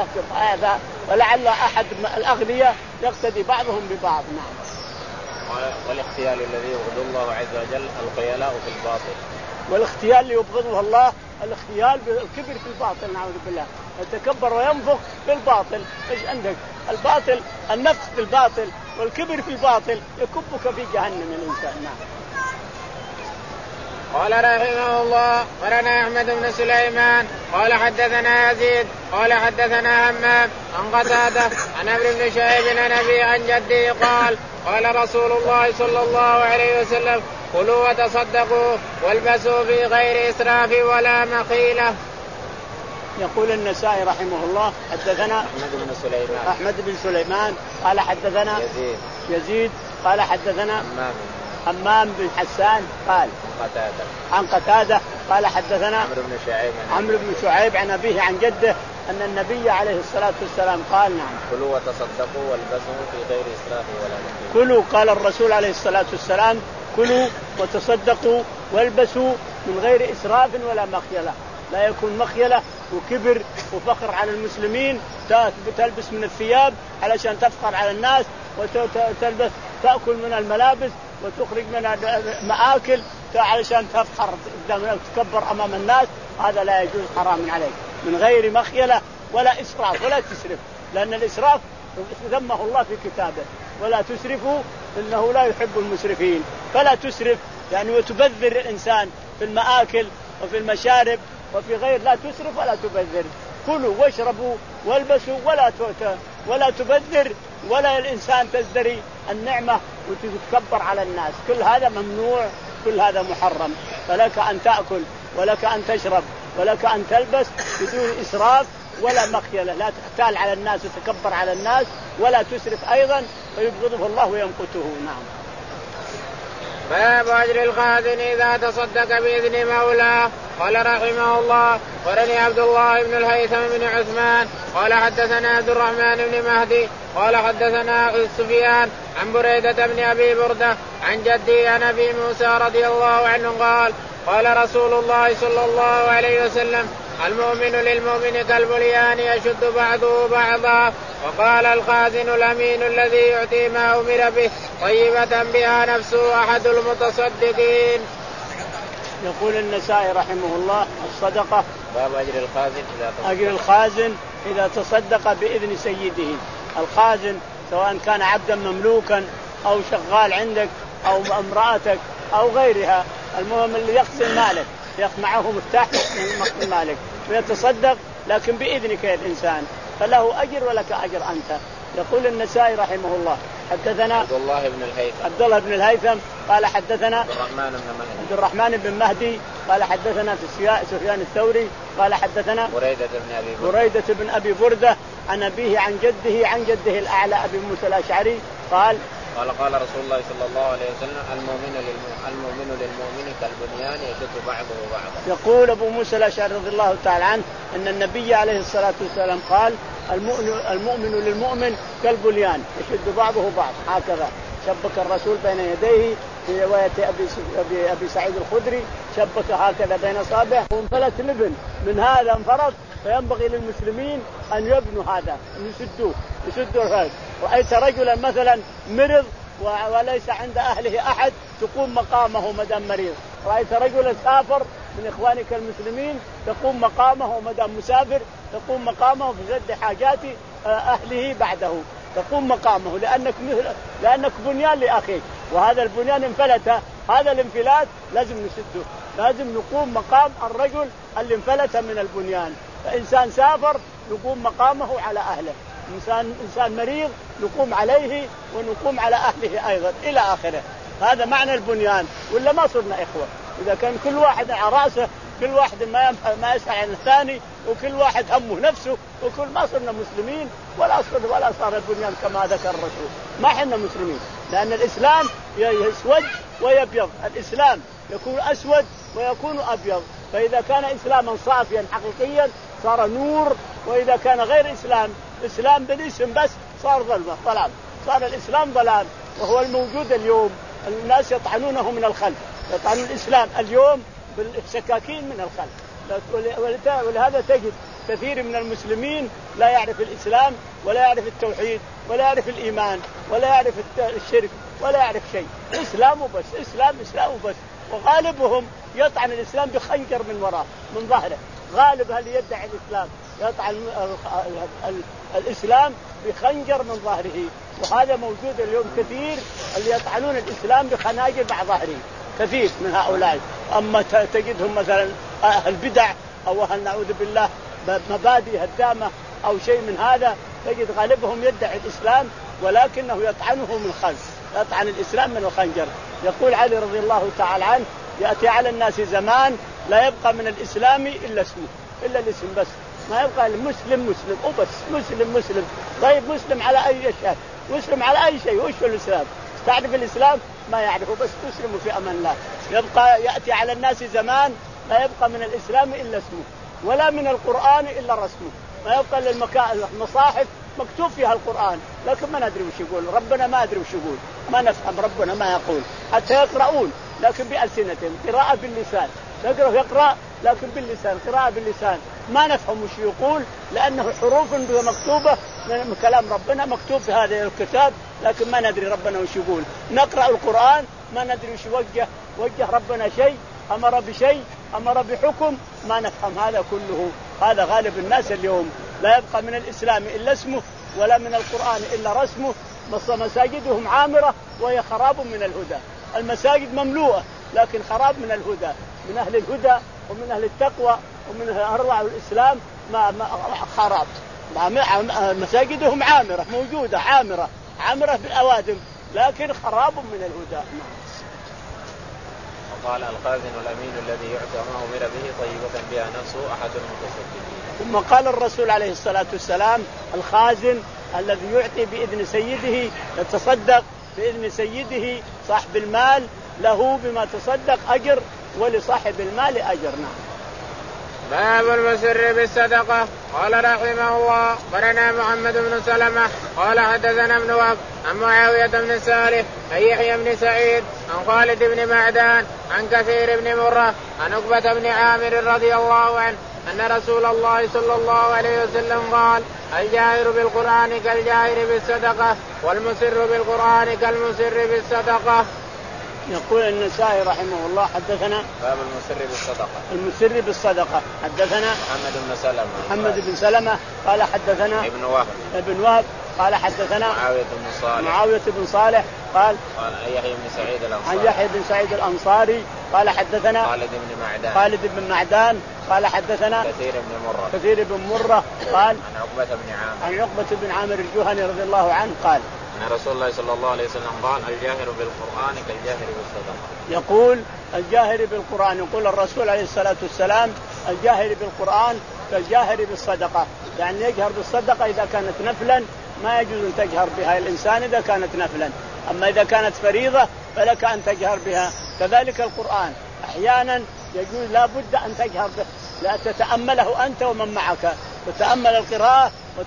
هذا ولعل أحد الأغنياء يقتدي بعضهم ببعض. نعم. والاختيال الذي يبغض الله عز وجل الخيلاء في الباطل. والاختيال اللي يبغضه الله الاختيال بالكبر في الباطل نعوذ بالله يتكبر وينفخ في الباطل. ايش عندك الباطل النفخ في الباطل والكبر في الباطل يكبك في جهنم الإنسان. نعم. قال رحمه الله قرنا أحمد بن سليمان قال حدثنا يزيد قال حدثنا همام عن قتادة عن عمرو بن شعيب عن أبي عن جده قال قال رسول الله صلى الله عليه وسلم كلوا وتصدقوا والبسوا في غير إسراف ولا مخيلة. يقول النسائي رحمه الله حدثنا أحمد بن سليمان أحمد بن سليمان قال حدثنا يزيد يزيد قال حدثنا همام همام بن حسان قال قتادة عن قتادة قال حدثنا عمرو بن شعيب عمرو بن شعيب عن أبيه عن جده أن النبي عليه الصلاة والسلام قال نعم كلوا وتصدقوا والبسوا في غير إسراف ولا مخيلة. كلوا قال الرسول عليه الصلاة والسلام كلوا وتصدقوا والبسوا من غير إسراف ولا مخيلة. لا يكون مخيلة وكبر وفخر على المسلمين تلبس من الثياب علشان تفخر على الناس وتلبس تأكل من الملابس وتخرج من المآكل علشان تفخر وتكبر أمام الناس. هذا لا يجوز حرام عليك من غير مخيلة ولا إسراف ولا تسرف لأن الإسراف ذمه الله في كتابه ولا تسرفوا إنه لا يحب المسرفين. فلا تسرف يعني وتبذر الإنسان في المآكل وفي المشارب وفي غير لا تسرف ولا تبذر. كلوا واشربوا والبسوا ولا ولا تبذر ولا الإنسان تزدري النعمة وتتكبر على الناس. كل هذا ممنوع كل هذا محرم. فلك أن تأكل ولك أن تشرب ولك أن تلبس بدون إسراف ولا مخيلة. لا تختال على الناس وتكبر على الناس ولا تسرف أيضا فيبغضه الله ويمقته. نعم. باب أجر الخازن إذا تصدق بإذن مولاه. قال رحمه الله ورني عبد الله بن الهيثم بن عثمان قال حدثنا عبد الرحمن بن مهدي قال حدثنا سفيان عن بريدة بن أبي بردة عن جدي عن أبي موسى رضي الله عنه قال قال رسول الله صلى الله عليه وسلم المؤمن للمؤمن كالبنيان يشد بعضه بعضا. وقال الخازن الأمين الذي يعطي ما أمر به طيبة بها نفسه أحد المتصدقين. يقول النسائي رحمه الله الصدقة باب أجر الخازن إذا تصدق. أجر الخازن إذا تصدق بإذن سيده. الخازن سواء كان عبدا مملوكا أو شغال عندك أو امرأتك أو غيرها، المهم اللي يخزن مالك معه مفتاح من مالك ويتصدق لكن بإذنك يا الإنسان فله أجر ولك أجر أنت. يقول النسائي رحمه الله حدثنا عبد الله بن الهيثم عبد الله بن الهيثم قال حدثنا عبد الرحمن بن مهدي عبد الرحمن بن مهدي قال حدثنا سفيان الثوري قال حدثنا بريدة بن أبي بردة بريدة بن أبي بردة عن أبيه عن جده عن جده الأعلى أبي موسى الأشعري قال قال قال رسول الله صلى الله عليه وسلم المؤمن للمؤمن, المؤمن للمؤمن كالبنيان يشد بعضه بعضا. يقول أبو موسى الأشعري رضي الله تعالى عنه أن النبي عليه الصلاة والسلام قال المؤمن, المؤمن للمؤمن كالبنيان يشد بعضه بعض. هكذا شبك الرسول بين يديه في رواية أبي, أبي, أبي سعيد الخدري شبك هكذا بين أصابعه وانفلت لبن من هذا انفرط. فينبغي للمسلمين أن يبنوا هذا أن يسدوه يسدوا هذا. رأيت رجلا مثلا مرض وليس عند أهله أحد تقوم مقامه مدام مريض. رأيت رجلا سافر من إخوانك المسلمين تقوم مقامه مدام مسافر تقوم مقامه في سد حاجات أهله بعده تقوم مقامه لأنك لأنك بنيان لأخيك وهذا البنيان انفلت. هذا الانفلات لازم نسده لازم نقوم مقام الرجل اللي انفلت من البنيان. فإنسان سافر نقوم مقامه على أهله إنسان إنسان مريض نقوم عليه ونقوم على أهله أيضا إلى آخره. هذا معنى البنيان ولا ما صرنا إخوة. إذا كان كل واحد على رأسه كل واحد ما ما يسأل عن الثاني وكل واحد همه نفسه وكل ما صرنا مسلمين ولا صار ولا صار البنيان كما ذكر الرسول. ما حنا مسلمين لأن الإسلام يسود ويبيض. الإسلام يكون أسود ويكون أبيض. فإذا كان إسلاما صافيا حقيقيا صار نور وإذا كان غير إسلام إسلام بالاسم بس صار ظلمة ظلام. صار الإسلام ظلام وهو الموجود اليوم. الناس يطعنونه من الخلف يطعنون الإسلام اليوم بالسكاكين من الخلف. ولهذا تجد كثير من المسلمين لا يعرف الإسلام ولا يعرف التوحيد ولا يعرف الإيمان ولا يعرف الشرك ولا يعرف شيء. إسلام وبس إسلام إسلام وبس. وغالبهم يطعن الإسلام بخنجر من وراه من ظهره. غالب هل يدعي الإسلام يطعن الإسلام بخنجر من ظهره. وهذا موجود اليوم كثير اللي يطعنون الإسلام بخناجر بعد ظهره كثير من هؤلاء. أما تجدهم مثلا أهل بدع أو أهل نعوذ بالله مبادئ هدامة أو شيء من هذا تجد غالبهم يدعي الإسلام ولكنه يطعنه من خلف يطعن الإسلام من الخنجر. يقول علي رضي الله تعالى عنه يأتي على الناس زمان لا يبقى من الإسلام إلا اسمه إلا الاسم بس ما يبقى المسلم مسلم وبس مسلم مسلم. طيب مسلم على أي شيء مسلم على أي شيء وش الإسلام تعرف الإسلام ما يعرفه بس تسلم في أمان الله. يبقى يأتي على الناس زمان لا يبقى من الإسلام إلا اسمه ولا من القرآن إلا رسمه. ما يبقى للمصاحف مكتوب فيها القرآن لكن ما ندري وش يقول ربنا ما أدري وش يقول ما نفهم ربنا ما يقول. حتى يقرؤون لكن بألسنتهم قراءة باللسان يقرأ يقرأ لكن باللسان قراءة باللسان ما نفهم وش يقول لأنه حروف مكتوبة من كلام ربنا مكتوب في هذا الكتاب لكن ما ندري ربنا وش يقول. نقرأ القرآن ما ندري وش وجه وجه ربنا شيء أمر بشيء أمر بحكم ما نفهم هذا كله. هذا غالب الناس اليوم لا يبقى من الإسلام إلا اسمه ولا من القرآن إلا رسمه. مساجدهم عامرة وهي خراب من الهدى. المساجد مملوءة لكن خراب من الهدى من أهل الهدى ومن أهل التقوى ومن أروع الإسلام ما, ما خراب. مساجدهم عامرة موجودة عامرة عامرة بالأوادم لكن خراب من الهدى. وقال الخازن الأمين الذي يعطى ما أمر به طيبة بها نفسه أحد المتصدقين. ثم قال الرسول عليه الصلاة والسلام الخازن الذي يعطي بإذن سيده يتصدق بإذن سيده صاحب المال له بما تصدق أجر ولصاحب المال أجر. نعم. باب المسر بالصدقة. قال رحمه الله برنا محمد بن سلمة قال حدثنا ابن وهب عن معاوية بن صالح عن يحيى بن سعيد عن خالد بن معدان عن كثير بن مرة عن عقبة بن عامر رضي الله عنه أن رسول الله صلى الله عليه وسلم قال الجاهر بالقرآن كالجاهر بالصدقة والمسر بالقرآن كالمسر بالصدقة. يقول النسائي رحمه الله حدثنا باب المسر بالصدقة. المسر بالصدقة. حدثنا محمد بن سلمة محمد بن سلمة قال حدثنا ابن وهب ابن وهب قال حدثنا معاوية بن صالح معاوية بن صالح قال قال يحيى بن سعيد الأنصاري عن يحيى بن سعيد الأنصاري قال حدثنا خالد بن معدان خالد بن معدان قال حدثنا كثير بن مرة كثير بن مرة قال عن عقبة بن عامر عن عقبة بن عامر الجهني رضي الله عنه قال أن رسول الله صلى الله عليه وسلم قال الجاهر بالقرآن كالجاهر بالصدقة. يقول الجاهر بالقرآن يقول الرسول عليه الصلاة والسلام الجاهر بالقرآن كالجاهر بالصدقة، يعني يجهر بالصدقة إذا كانت نفلا ما يجوز أن تجهر بها الإنسان إذا كانت نفلا، أما إذا كانت فريضة فلك أن تجهر بها. كذلك القرآن أحيانا يجوز لا بد أن تجهر به، لا تتأمله أنت ومن معك، وتأمل القراءة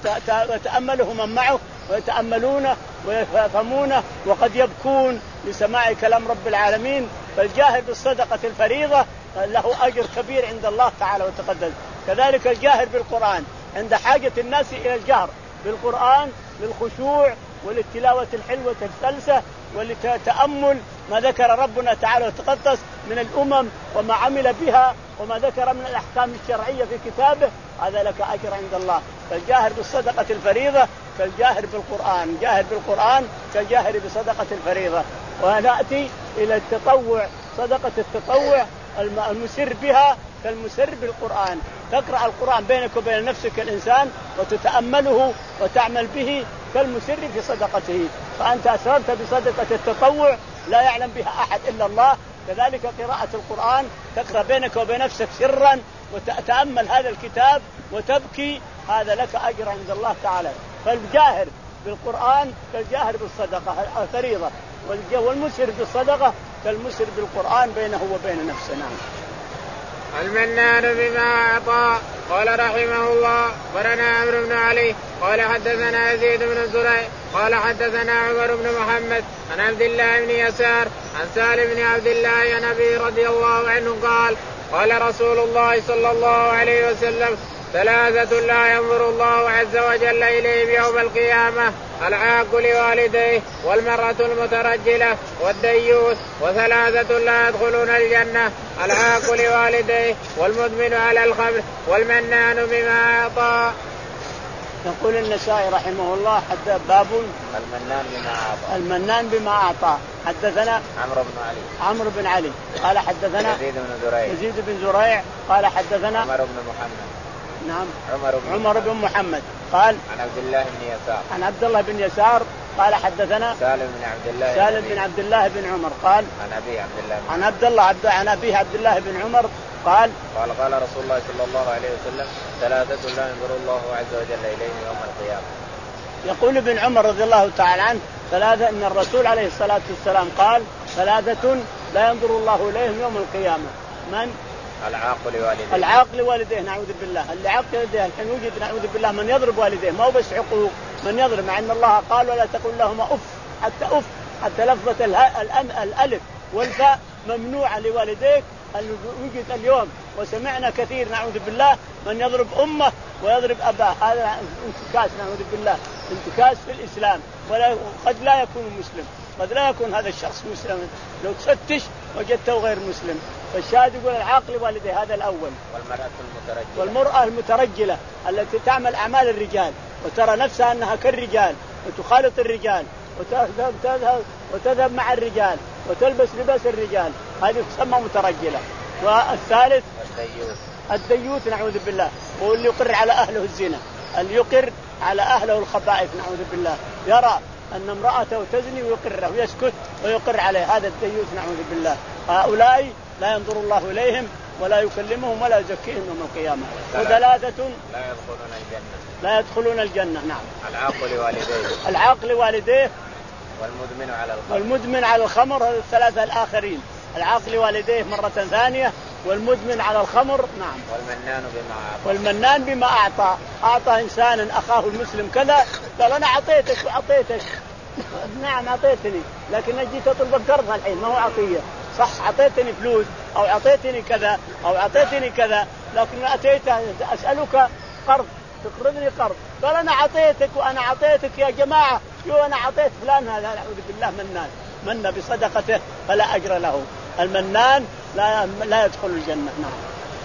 وتأمله من معه ويتأملونه ويفهمونه وقد يبكون لسماع كلام رب العالمين. فالجاهر بالصدقة الفريضة له أجر كبير عند الله تعالى وتقدس. كذلك الجاهر بالقرآن عند حاجة الناس إلى الجهر بالقرآن للخشوع وللتلاوة الحلوة السلسة ولتأمل ما ذكر ربنا تعالى وتقدس من الأمم وما عمل بها وما ذكر من الأحكام الشرعية في كتابه، هذا لك أجر عند الله. فالجاهر بالصدقة الفريضة كالجاهر بالقرآن، جاهر بالقرآن كالجاهر بصدقة الفريضة. ونأتي إلى التطوع، صدقة التطوع المسر بها كالمسر بالقرآن، تقرأ القرآن بينك وبين نفسك الإنسان وتتأمله وتعمل به كالمسر في صدقته. فأنت أسررت بصدقة التطوع لا يعلم بها أحد إلا الله. كذلك قراءة القرآن تقرأ بينك وبين نفسك سرا وتتأمل هذا الكتاب وتبكي، هذا لك أجر عند الله تعالى. فالجاهر بالقرآن كالجاهر بالصدقة الفريضة، والمسر بالصدقة كالمسر بالقرآن بينه وبين نفسه. نعم. المنان بما أعطى. قال رحمه الله برنا عمرو بن علي قال حدثنا يزيد بن زريع قال حدثنا عمر بن محمد عن عبد الله بن يسار عن سالم بن عبد الله عن أبي رضي الله عنه قال قال رسول الله صلى الله عليه وسلم ثلاثة لا ينظر الله عز وجل إليهم يوم القيامة: العاق لوالديه والمرأة المترجلة والديوث. وثلاثة لا يدخلون الجنة: العاق لوالديه والمدمن على الخمر والمنان بما أعطى. يقول النسائي رحمه الله حتى باب المنان بما أعطى. المنان بما أعطى. حدثنا عمرو بن علي عمرو بن علي قال حدثنا يزيد بن زريع يزيد بن زريع قال حدثنا عمر بن محمد نعم عمر بن, عمر بن محمد قال عن عبد الله بن يسار عن عبد الله بن يسار قال حدثنا سالم بن عبد الله سالم بن عبد الله بن عمر قال عن أبي عبد الله عن عبد الله عبد عن أبيه عبد الله بن عمر قال قال قال رسول الله صلى الله عليه وسلم ثلاثة لا ينظر الله عز وجل إليهم يوم القيامة. يقول ابن عمر رضي الله تعالى عنه ثلاثة إن الرسول عليه الصلاة والسلام قال ثلاثة لا ينظر الله إليهم يوم القيامة: من؟ العاق لوالديه. العاق لوالديه نعوذ بالله. اللي عاق لوالديه الحين وجد نعوذ بالله من يضرب والديه، ما هو بس عقوق، من يضرب، مع أن الله قال ولا تقل لهما أف، حتى أف حتى لفظة الألف والفاء ممنوعة لوالديك. وجد اليوم وسمعنا كثير نعوذ بالله من يضرب أمه ويضرب أباه، هذا انتكاس نعوذ بالله، انتكاس في الإسلام. ولا قد لا يكون مسلم، قد لا يكون هذا الشخص مسلم، لو تفتش وجدته غير مسلم. فالشاهد يقول العاقل والديه، هذا الأول. والمرأة المترجلة. والمرأة المترجلة التي تعمل أعمال الرجال وترى نفسها أنها كالرجال وتخالط الرجال وتذهب تذهب وتذهب مع الرجال وتلبس لباس الرجال، هذه تسمى مترجلة. والثالث الديوث. الديوث نعوذ بالله، هو اللي يقر على أهله الزنا، اللي يقر على أهله الخبائث نعوذ بالله، يرى أن امرأته تزني ويقر له ويسكت ويقر عليه، هذا الديوث نعوذ بالله. هؤلاء لا ينظر الله إليهم ولا يكلمهم ولا يزكيهم يوم القيامة. وثلاثة لا يدخلون الجنة. لا يدخلون الجنة. نعم. العاق لوالديه. العاق لوالديه والمدمن على الخمر والمدمن على الخمر هذا الثلاثة الآخرين العاقل والديه مرة ثانية والمدمن على الخمر نعم. والمنان بما أعطى والمنان بما أعطى أعطى إنسان أخاه المسلم كذا قال أنا أعطيتك وأعطيتك نعم أعطيتني لكن جيت أطلب قرض الحين ما هو عطية صح أعطيتني فلوس أو أعطيتني كذا أو أعطيتني كذا لكن أتيت أسألك قرض تقرضني قرض قال أنا أعطيتك وأنا أعطيتك يا جماعة يو أنا أعطيت فلان هذا أعوذ بالله منان من بصدقته فلا أجر له المنان لا لا يدخل الجنة. نعم.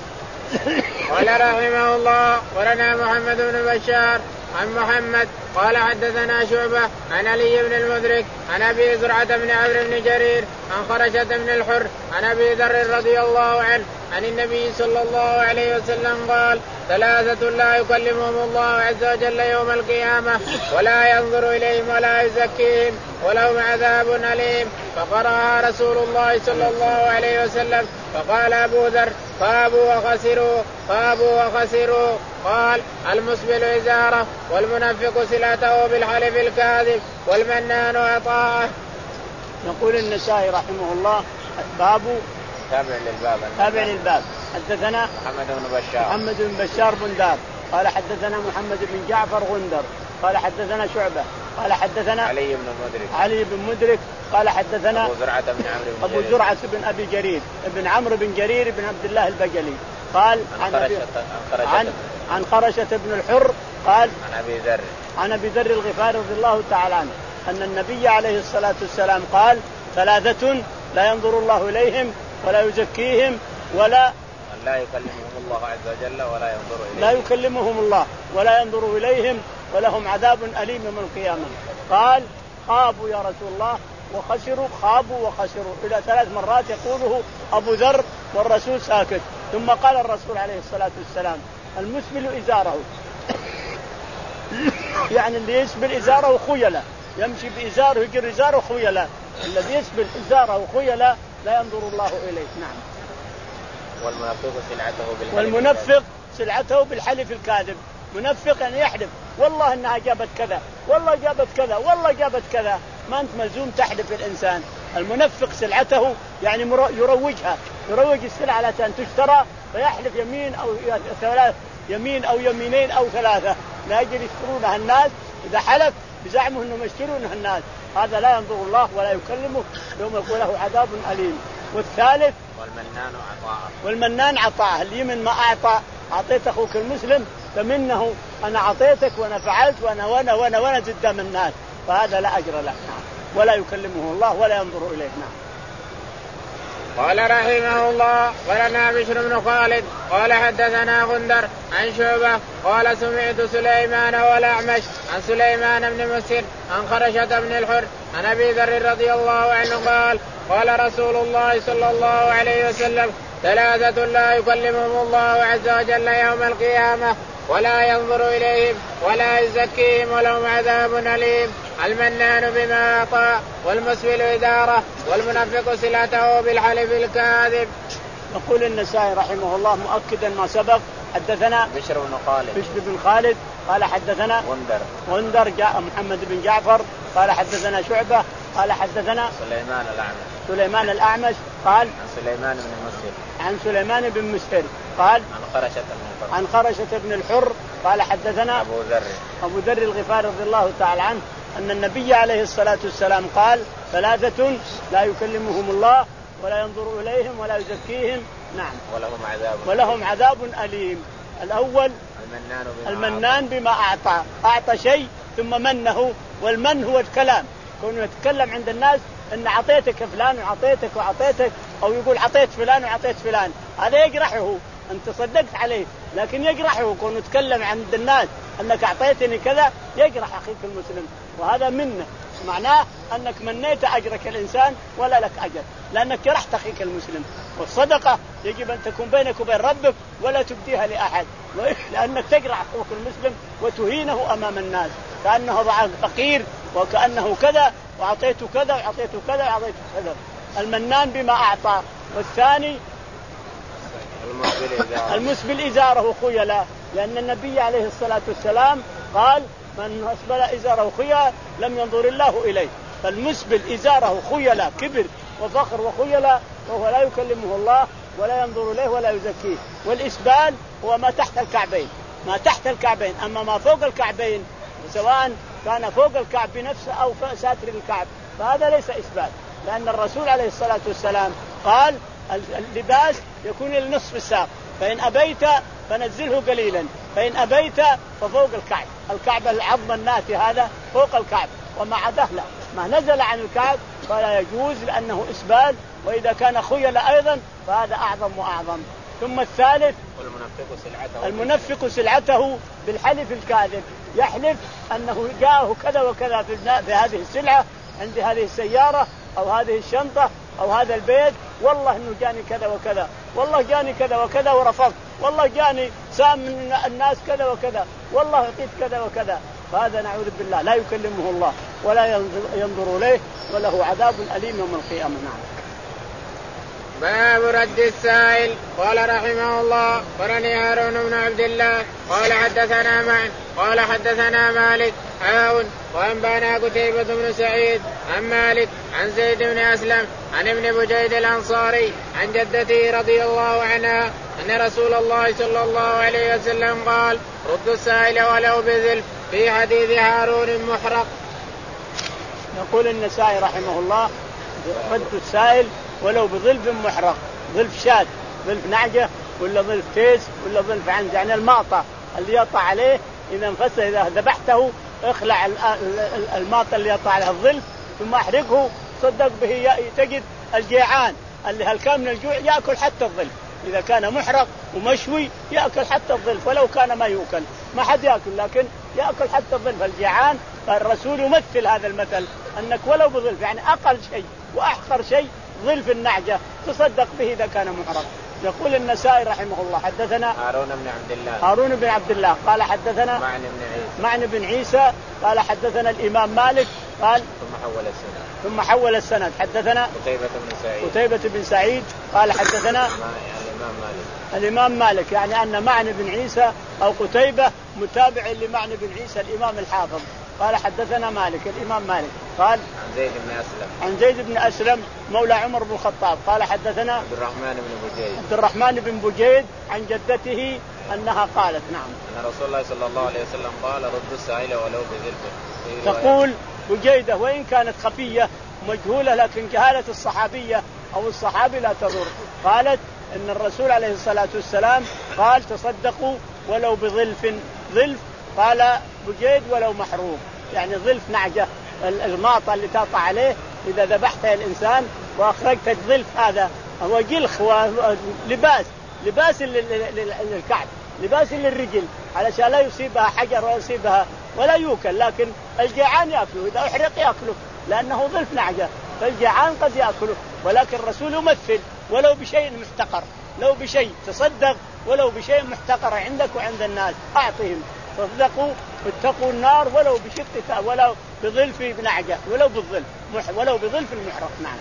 قال رحمه الله ولنا محمد بن بشار عن محمد قال حدثنا شعبة عن علي بن المدرك عن أبي زرعة بن عمرو بن جرير عن خرشة بن الحر عن أبي ذر رضي الله عنه عن النبي صلى الله عليه وسلم قال ثلاثة لا يكلمهم الله عز وجل يوم القيامة ولا ينظر إليهم ولا يزكيهم ولهم عذاب أليم. فقرأها رسول الله صلى الله عليه وسلم فقال أبو ذر خابوا وخسروا خابوا وخسروا. قال المسبل إزاره والمنفق سلعته بالحلف الكاذب والمنان عطاءه. يقول النسائي رحمه الله باب تابع للباب تابع للباب. حدثنا محمد بن بشار محمد بن بشار بندار قال حدثنا محمد بن جعفر غندر قال حدثنا شعبة قال حدثنا علي بن مدرك علي بن مدرك قال حدثنا أبو زرعة بن عمرو بن أبو زرعة بن أبي جرير بن عمرو بن جرير بن عبد الله البجلي قال عن عن خرشة, عن, عن خرشة بن الحر قال عن أبي ذر عن أبي ذر الغفاري رضي الله تعالى عنه أن النبي عليه الصلاة والسلام قال ثلاثة لا ينظر الله إليهم ولا يزكيهم ولا لا يكلمهم الله عز وجل ولا ينظر إليهم لا يكلمهم الله ولا ينظر إليهم ولهم عذاب أليم يوم القيامة. قال خابوا يا رسول الله وخسروا خابوا وخسروا إلى ثلاث مرات يقوله أبو ذر والرسول ساكت. ثم قال الرسول عليه الصلاة والسلام المسبل إزاره يعني اللي يسبل إزاره خيلا يمشي بإزاره يجر إزاره خيلا الذي يسبل إزاره خيلا لا ينظر الله إليه. نعم. والمنفق سلعته بالحلف والمنفق سلعته بالحلف الكاذب. منفق يعني يحلف والله انها جابت كذا والله جابت كذا والله جابت كذا ما انت ملزوم تحلف الانسان. المنفق سلعته يعني يروجها يروج السلعه على ان تشترى فيحلف يمين او ثلاث يمين او يمينين او ثلاثه لا يجري يشترونها الناس اذا حلف بزعمه انهم يشترونها الناس هذا لا ينظر الله ولا يكلمه يوم يقول له عذاب أليم. والثالث والمنان عطاء والمنان عطاء اللي من ما أعطى أعطيت أخوك المسلم فمنه أنا أعطيتك وأنا فعلت وأنا وأنا وأنا وأنا قدام الناس فهذا لا أجر له ولا يكلمه الله ولا ينظر إليه. نعم. قال رحمه الله ولنا بشر بن خالد قال حدثنا غندر عن شعبة قال سمعت سليمان والأعمش عن سليمان بن مسر عن خرشة بن الحر عن أبي ذر رضي الله عنه قال قال رسول الله صلى الله عليه وسلم ثلاثة لا يكلمهم الله عز وجل يوم القيامة ولا ينظر إليهم ولا يزكيهم ولهم عذاب أليم المنان بما أعطى والمسبل إزاره والمنفق سلعته بالحلف الكاذب. يقول النسائي رحمه الله مؤكدا ما سبق حدثنا بشر بن خالد بشر بن خالد قال حدثنا غندر غندر جاء محمد بن جعفر قال حدثنا شعبة قال حدثنا سليمان الأعمش سليمان الأعمش قال عن سليمان بن مسر عن سليمان بن مسر قال عن خرشة بن الحر عن خرشة بن الحر قال حدثنا أبو ذر أبو ذر الغفاري رضي الله تعالى عنه أن النبي عليه الصلاة والسلام قال ثلاثة لا يكلمهم الله ولا ينظر إليهم ولا يزكيهم. نعم. ولهم عذاب ولهم عذاب أليم. الأول المنان بما, المنان بما أعطى أعطى شيء ثم منه والمن هو الكلام كونه يتكلم عند الناس أن أعطيتك فلان وعطيتك وعطيتك أو يقول عطيت فلان وعطيت فلان هذا يجرحه أنت صدقت عليه لكن يجرحه كونه يتكلم عند الناس أنك أعطيتني كذا يجرح أخيك المسلم وهذا منه معناه أنك منيت أجرك الإنسان ولا لك أجر لأنك جرحت أخيك المسلم. والصدقة يجب أن تكون بينك وبين ربك ولا تبديها لأحد لأنك تجرح أخوك المسلم وتهينه أمام الناس كأنه فقير وكأنه كذا وأعطيته كذا وأعطيته كذا وأعطيته كذا. المنان بما أعطى. والثاني المسبل إزاره خيلا لأن النبي عليه الصلاة والسلام قال من أسبل إزاره خيلا لم ينظر الله إليه فالمسبل إزاره خيلة كبر وفخر وخيلة وهو لا يكلمه الله ولا ينظر إليه ولا يزكيه. والإسبال هو ما تحت الكعبين، ما تحت الكعبين. أما ما فوق الكعبين سواء كان فوق الكعب بنفسه أو ساتر الكعب فهذا ليس إسبال، لأن الرسول عليه الصلاة والسلام قال اللباس يكون لنصف الساق، فإن أبيت فنزله قليلا، فإن أبيت ففوق الكعب. الكعب العظم الناتي هذا فوق الكعب، وما عداه لا، ما نزل عن الكعب فلا يجوز لأنه إسبال. وإذا كان خيل أيضا فهذا أعظم وأعظم. ثم الثالث والمنفق سلعته المنفق سلعته بالحلف الكاذب، يحلف أنه جاءه كذا وكذا في هذه السلعة، عند هذه السيارة أو هذه الشنطة أو هذا البيت، والله إنه جاني كذا وكذا، والله جاني كذا وكذا ورفض، والله جاني سام من الناس كذا وكذا، والله أعطيت كذا وكذا. فهذا نعوذ بالله لا يكلمه الله ولا ينظر إليه وله عذاب أليم يوم القيامة. نعم. باب رد السائل. قال رحمه الله قرني هارون بن عبد الله قال حدثنا معن قال حدثنا مالك عاون وأنبانا قتيبة بن سعيد عن مالك عن زيد بن أسلم عن ابن بجيد الأنصاري عن جدته رضي الله عنها أن رسول الله صلى الله عليه وسلم قال رد السائل ولو بذل في حديث هارون محرق. يقول النسائي رحمه الله رد السائل ولو بظلف محرق، ظلف شاد، ظلف نعجة ولا ظلف تيس ولا ظلف عنز، يعني الماطة اللي يطع عليه إذا انفسد إذا ذبحته اخلع الماطة اللي يطع عليها الظلف ثم احرقه، صدق به تجد الجيعان اللي هلكان من الجوع يأكل حتى الظلف، إذا كان محرق ومشوي يأكل حتى الظلف ولو كان ما يؤكل، ما حد يأكل لكن يأكل حتى الظلف الجيعان. فالرسول يمثل هذا المثل أنك ولو بظلف يعني أقل شيء وأحقر شيء ظلف النعجة تصدق به إذا كان محرق. يقول النسائي رحمه الله حدثنا هارون بن عبد الله هارون بن عبد الله قال حدثنا معن بن عيسى معن بن عيسى قال حدثنا الإمام مالك قال ثم حول السند ثم حول السند حدثنا قتيبة بن سعيد قتيبة بن سعيد قال حدثنا الإمام مالك الإمام مالك، يعني أن معن بن عيسى أو قتيبة متابع لمعن بن عيسى الإمام الحافظ. قال حدثنا مالك الإمام مالك قال عن زيد بن أسلم عن زيد بن أسلم مولى عمر بن الخطاب قال حدثنا عبد الرحمن بن بجيد عبد الرحمن بن بجيد عن جدته أنها قالت نعم أن رسول الله صلى الله عليه وسلم قال رد السائل ولو بذلك. تقول بجيدة وإن كانت خفية مجهولة لكن جهالة الصحابية أو الصحابي لا تضر. قالت إن الرسول عليه الصلاة والسلام قال تصدقوا ولو بظلف، ظلف قال بجيد ولو محروم، يعني ظلف نعجة الماطة اللي تقطع عليه إذا ذبحتها الإنسان وأخرجت الظلف هذا هو جلخ ولباس لباس للكعب لباس للرجل علشان لا يصيبها حجر ولا يصيبها ولا يوكل، لكن الجيعان يأكله إذا أحرق يأكله لأنه ظلف نعجة، فالجيعان قد يأكله. ولكن الرسول يمثل ولو بشيء محتقر، لو بشيء تصدق ولو بشيء محتقر عندك وعند الناس أعطهم، صدقوا اتقوا النار ولو بشق ولو بظلف نعجة ولو بالظلف ولو بظلف المحرق. نعم.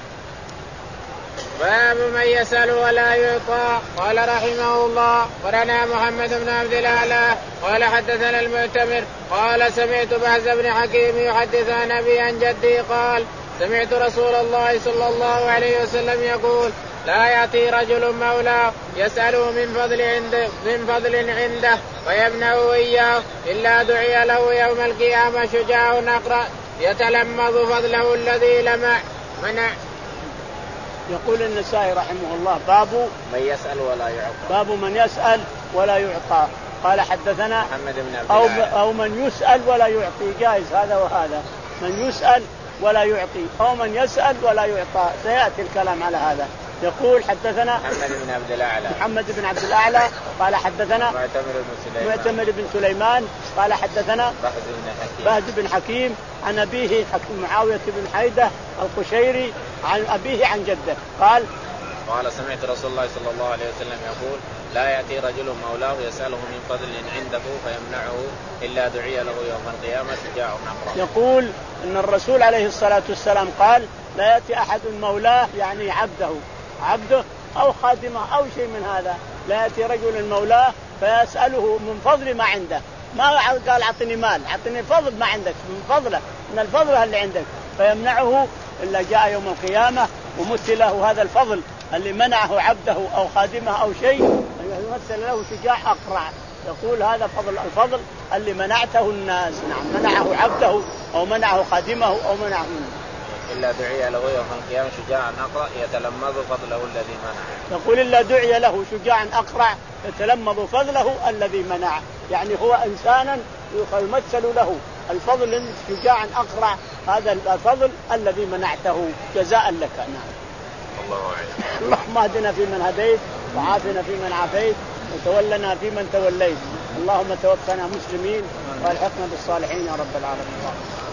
باب من يسأل ولا يعطى. قال رحمه الله قرنا محمد بن عبد الأعلى قال حدثنا المعتمر قال سمعت بهز بن حكيم يحدث عن أبي عن جدي قال سمعت رسول الله صلى الله عليه وسلم يقول لا يأتي رجل مولاه يسأله من فضل عنده من فضل عنده فيمنعه إياه إلا دعي له يوم القيامة شجاع أقرأ يتلمذ فضله الذي لمع منع. يقول النسائي رحمه الله باب من يسأل ولا يعطى. باب من يسأل ولا يعطى. قال حدثنا محمد بن عبد أو, الله أو من يسأل ولا يعطي، جائز هذا وهذا، من يسأل ولا يعطي أو من يسأل ولا يعطى، سيأتي الكلام على هذا. يقول حدثنا محمد بن عبد الأعلى محمد بن عبد الأعلى قال حدثنا معتمر بن سليمان معتمر بن سليمان قال حدثنا بهز بن حكيم بهز بن حكيم عن أبيه معاوية بن حيدة القشيري عن أبيه عن جده قال قال سمعت رسول الله صلى الله عليه وسلم يقول لا يأتي رجل مولاه يسأله من فضل عنده فيمنعه إلا دعي له يوم القيامة شجاع أقرأ. يقول إن الرسول عليه الصلاة والسلام قال لا يأتي أحد مولاه يعني عبده عبده أو خادمه أو شيء من هذا، لا يأتي رجل مولاه فيسأله من فضل ما عنده، ما قال أعطني مال، أعطني فضل ما عندك، من فضله من الفضل اللي عندك، فيمنعه إلا جاء يوم القيامة ومثل له هذا الفضل اللي منعه عبده أو خادمه أو شيء، يمثل له شجاع أقرع، يقول هذا فضل الفضل اللي منعته الناس. نعم، منعه عبده أو منعه خادمه أو منعه منه. إلا دعي له يوم القيامة شجاعا أقرع يتلمذ فضله الذي منع. يقول إلا دعي له شجاعا أقرع يتلمذ فضله الذي منع، يعني هو إنسانا يمثل له الفضل شجاعا أقرع، هذا الفضل الذي منعته جزاء لك. نعم. الله أعلم. اللهم اهدنا فيمن هديت وعافنا فيمن عافيت وتولنا فيمن توليت، اللهم توفنا مسلمين والحقنا بالصالحين يا رب العالمين.